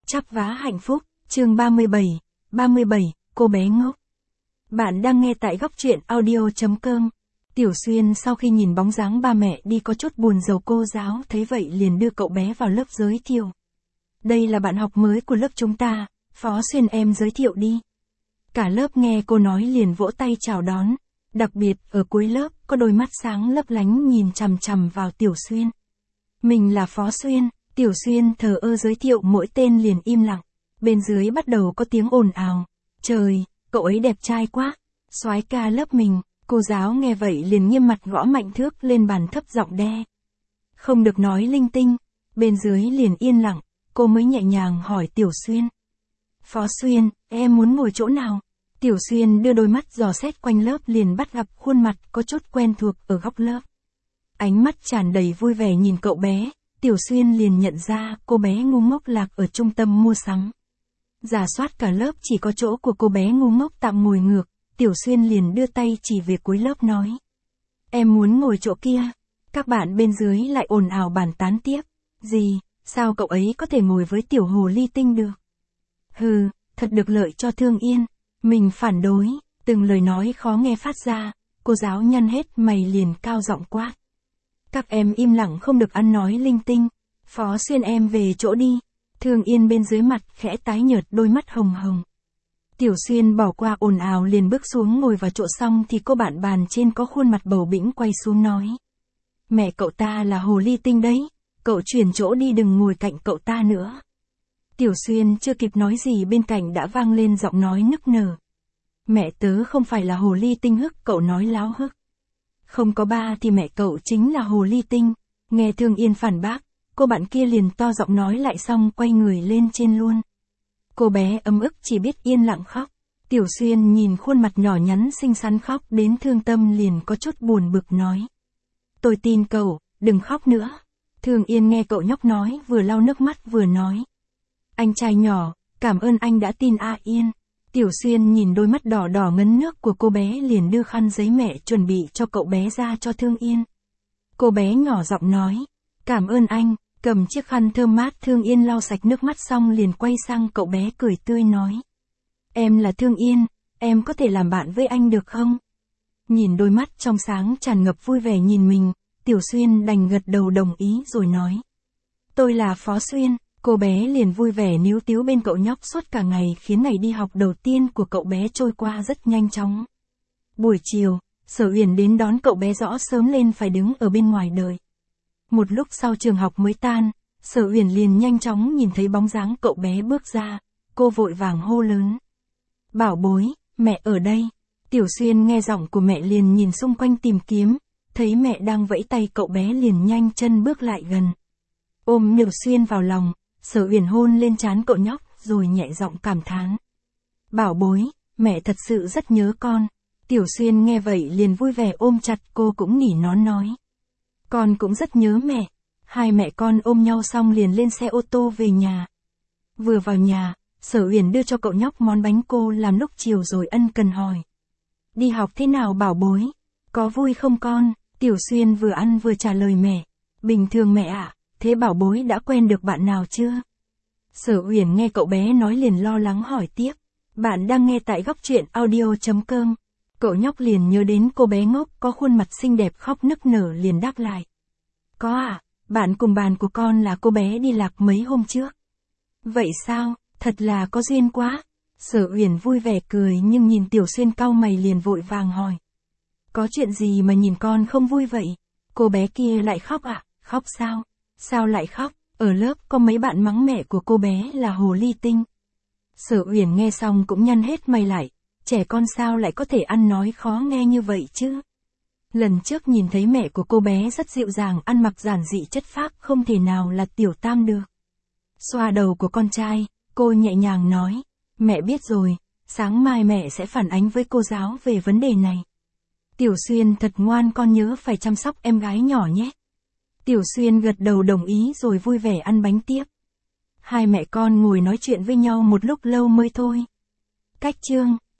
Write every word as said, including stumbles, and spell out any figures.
Chắp vá hạnh phúc, chương ba mươi bảy, ba mươi bảy, cô bé ngốc. Bạn đang nghe tại góc truyện audio.com. Tiểu Xuyên sau khi nhìn bóng dáng ba mẹ đi có chút buồn rầu, cô giáo thấy vậy liền đưa cậu bé vào lớp giới thiệu. Đây là bạn học mới của lớp chúng ta, Phó Xuyên em giới thiệu đi. Cả lớp nghe cô nói liền vỗ tay chào đón. Đặc biệt, ở cuối lớp, có đôi mắt sáng lấp lánh nhìn chằm chằm vào Tiểu Xuyên. Mình là Phó Xuyên. Tiểu Xuyên thờ ơ giới thiệu mỗi tên liền im lặng. Bên dưới bắt đầu có tiếng ồn ào. Trời, cậu ấy đẹp trai quá. Soái ca lớp mình. Cô giáo nghe vậy liền nghiêm mặt gõ mạnh thước lên bàn thấp giọng đe. Không được nói linh tinh. Bên dưới liền yên lặng. Cô mới nhẹ nhàng hỏi Tiểu Xuyên. Phó Xuyên, em muốn ngồi chỗ nào? Tiểu Xuyên đưa đôi mắt dò xét quanh lớp liền bắt gặp khuôn mặt có chút quen thuộc ở góc lớp. Ánh mắt tràn đầy vui vẻ nhìn cậu bé. Tiểu Xuyên liền nhận ra cô bé ngu ngốc lạc ở trung tâm mua sắm. Rà soát cả lớp chỉ có chỗ của cô bé ngu ngốc tạm ngồi ngược. Tiểu Xuyên liền đưa tay chỉ về cuối lớp nói. Em muốn ngồi chỗ kia. Các bạn bên dưới lại ồn ào bàn tán tiếp. Gì, sao cậu ấy có thể ngồi với tiểu hồ ly tinh được? Hừ, thật được lợi cho Thương Yên. Mình phản đối, từng lời nói khó nghe phát ra. Cô giáo nhăn hết mày liền cao giọng quát. Các em im lặng không được ăn nói linh tinh. Phó Xuyên em về chỗ đi. Thương Yên bên dưới mặt khẽ tái nhợt, đôi mắt hồng hồng. Tiểu Xuyên bỏ qua ồn ào liền bước xuống ngồi vào chỗ, xong thì cô bạn bàn trên có khuôn mặt bầu bĩnh quay xuống nói. Mẹ cậu ta là hồ ly tinh đấy. Cậu chuyển chỗ đi, đừng ngồi cạnh cậu ta nữa. Tiểu Xuyên chưa kịp nói gì bên cạnh đã vang lên giọng nói nức nở. Mẹ tớ không phải là hồ ly tinh. Hức, cậu nói láo hức. Không có ba thì mẹ cậu chính là hồ ly tinh. Nghe Thương Yên phản bác, cô bạn kia liền to giọng nói lại xong quay người lên trên luôn. Cô bé ấm ức chỉ biết yên lặng khóc. Tiểu Xuyên nhìn khuôn mặt nhỏ nhắn xinh xắn khóc đến thương tâm liền có chút buồn bực nói. Tôi tin cậu, đừng khóc nữa. Thương Yên nghe cậu nhóc nói vừa lau nước mắt vừa nói. Anh trai nhỏ, cảm ơn anh đã tin A Yên. Tiểu Xuyên nhìn đôi mắt đỏ đỏ ngấn nước của cô bé liền đưa khăn giấy mẹ chuẩn bị cho cậu bé ra cho Thương Yên. Cô bé nhỏ giọng nói. Cảm ơn anh, cầm chiếc khăn thơm mát. Thương Yên lau sạch nước mắt xong liền quay sang cậu bé cười tươi nói. Em là Thương Yên, em có thể làm bạn với anh được không? Nhìn đôi mắt trong sáng tràn ngập vui vẻ nhìn mình, Tiểu Xuyên đành gật đầu đồng ý rồi nói. Tôi là Phó Xuyên. Cô bé liền vui vẻ níu tíu bên cậu nhóc suốt cả ngày, khiến ngày đi học đầu tiên của cậu bé trôi qua rất nhanh chóng. Buổi chiều, Sở Uyển đến đón cậu bé, rõ sớm lên phải đứng ở bên ngoài đợi. Một lúc sau trường học mới tan, Sở Uyển liền nhanh chóng nhìn thấy bóng dáng cậu bé bước ra, cô vội vàng hô lớn. Bảo bối, mẹ ở đây. Tiểu Xuyên nghe giọng của mẹ liền nhìn xung quanh tìm kiếm, thấy mẹ đang vẫy tay, cậu bé liền nhanh chân bước lại gần. Ôm Tiểu Xuyên vào lòng, Sở Uyển hôn lên trán cậu nhóc rồi nhẹ giọng cảm thán. Bảo bối, mẹ thật sự rất nhớ con. Tiểu Xuyên nghe vậy liền vui vẻ ôm chặt cô, cũng nỉ nón nói. Con cũng rất nhớ mẹ. Hai mẹ con ôm nhau xong liền lên xe ô tô về nhà. Vừa vào nhà, Sở Uyển đưa cho cậu nhóc món bánh cô làm lúc chiều rồi ân cần hỏi. Đi học thế nào bảo bối? Có vui không con? Tiểu Xuyên vừa ăn vừa trả lời mẹ. Bình thường mẹ ạ. Thế bảo bối đã quen được bạn nào chưa? Sở Uyển nghe cậu bé nói liền lo lắng hỏi tiếp. Bạn đang nghe tại góc truyện audio.com. Cậu nhóc liền nhớ đến cô bé ngốc có khuôn mặt xinh đẹp khóc nức nở liền đáp lại. Có ạ, à, bạn cùng bàn của con là cô bé đi lạc mấy hôm trước. Vậy sao, thật là có duyên quá. Sở Uyển vui vẻ cười nhưng nhìn Tiểu Xuyên cau mày liền vội vàng hỏi. Có chuyện gì mà nhìn con không vui vậy? Cô bé kia lại khóc ạ, à? Khóc sao? Sao lại khóc? Ở lớp có mấy bạn mắng mẹ của cô bé là hồ ly tinh. Sở Uyển nghe xong cũng nhăn hết mày lại. Trẻ con sao lại có thể ăn nói khó nghe như vậy chứ? Lần trước nhìn thấy mẹ của cô bé rất dịu dàng, ăn mặc giản dị chất phác, không thể nào là Tiểu Tam được. Xoa đầu của con trai, cô nhẹ nhàng nói. Mẹ biết rồi, sáng mai mẹ sẽ phản ánh với cô giáo về vấn đề này. Tiểu Xuyên thật ngoan, con nhớ phải chăm sóc em gái nhỏ nhé. Tiểu Xuyên gật đầu đồng ý rồi vui vẻ ăn bánh tiếp. Hai mẹ con ngồi nói chuyện với nhau một lúc lâu mới thôi. Cách chương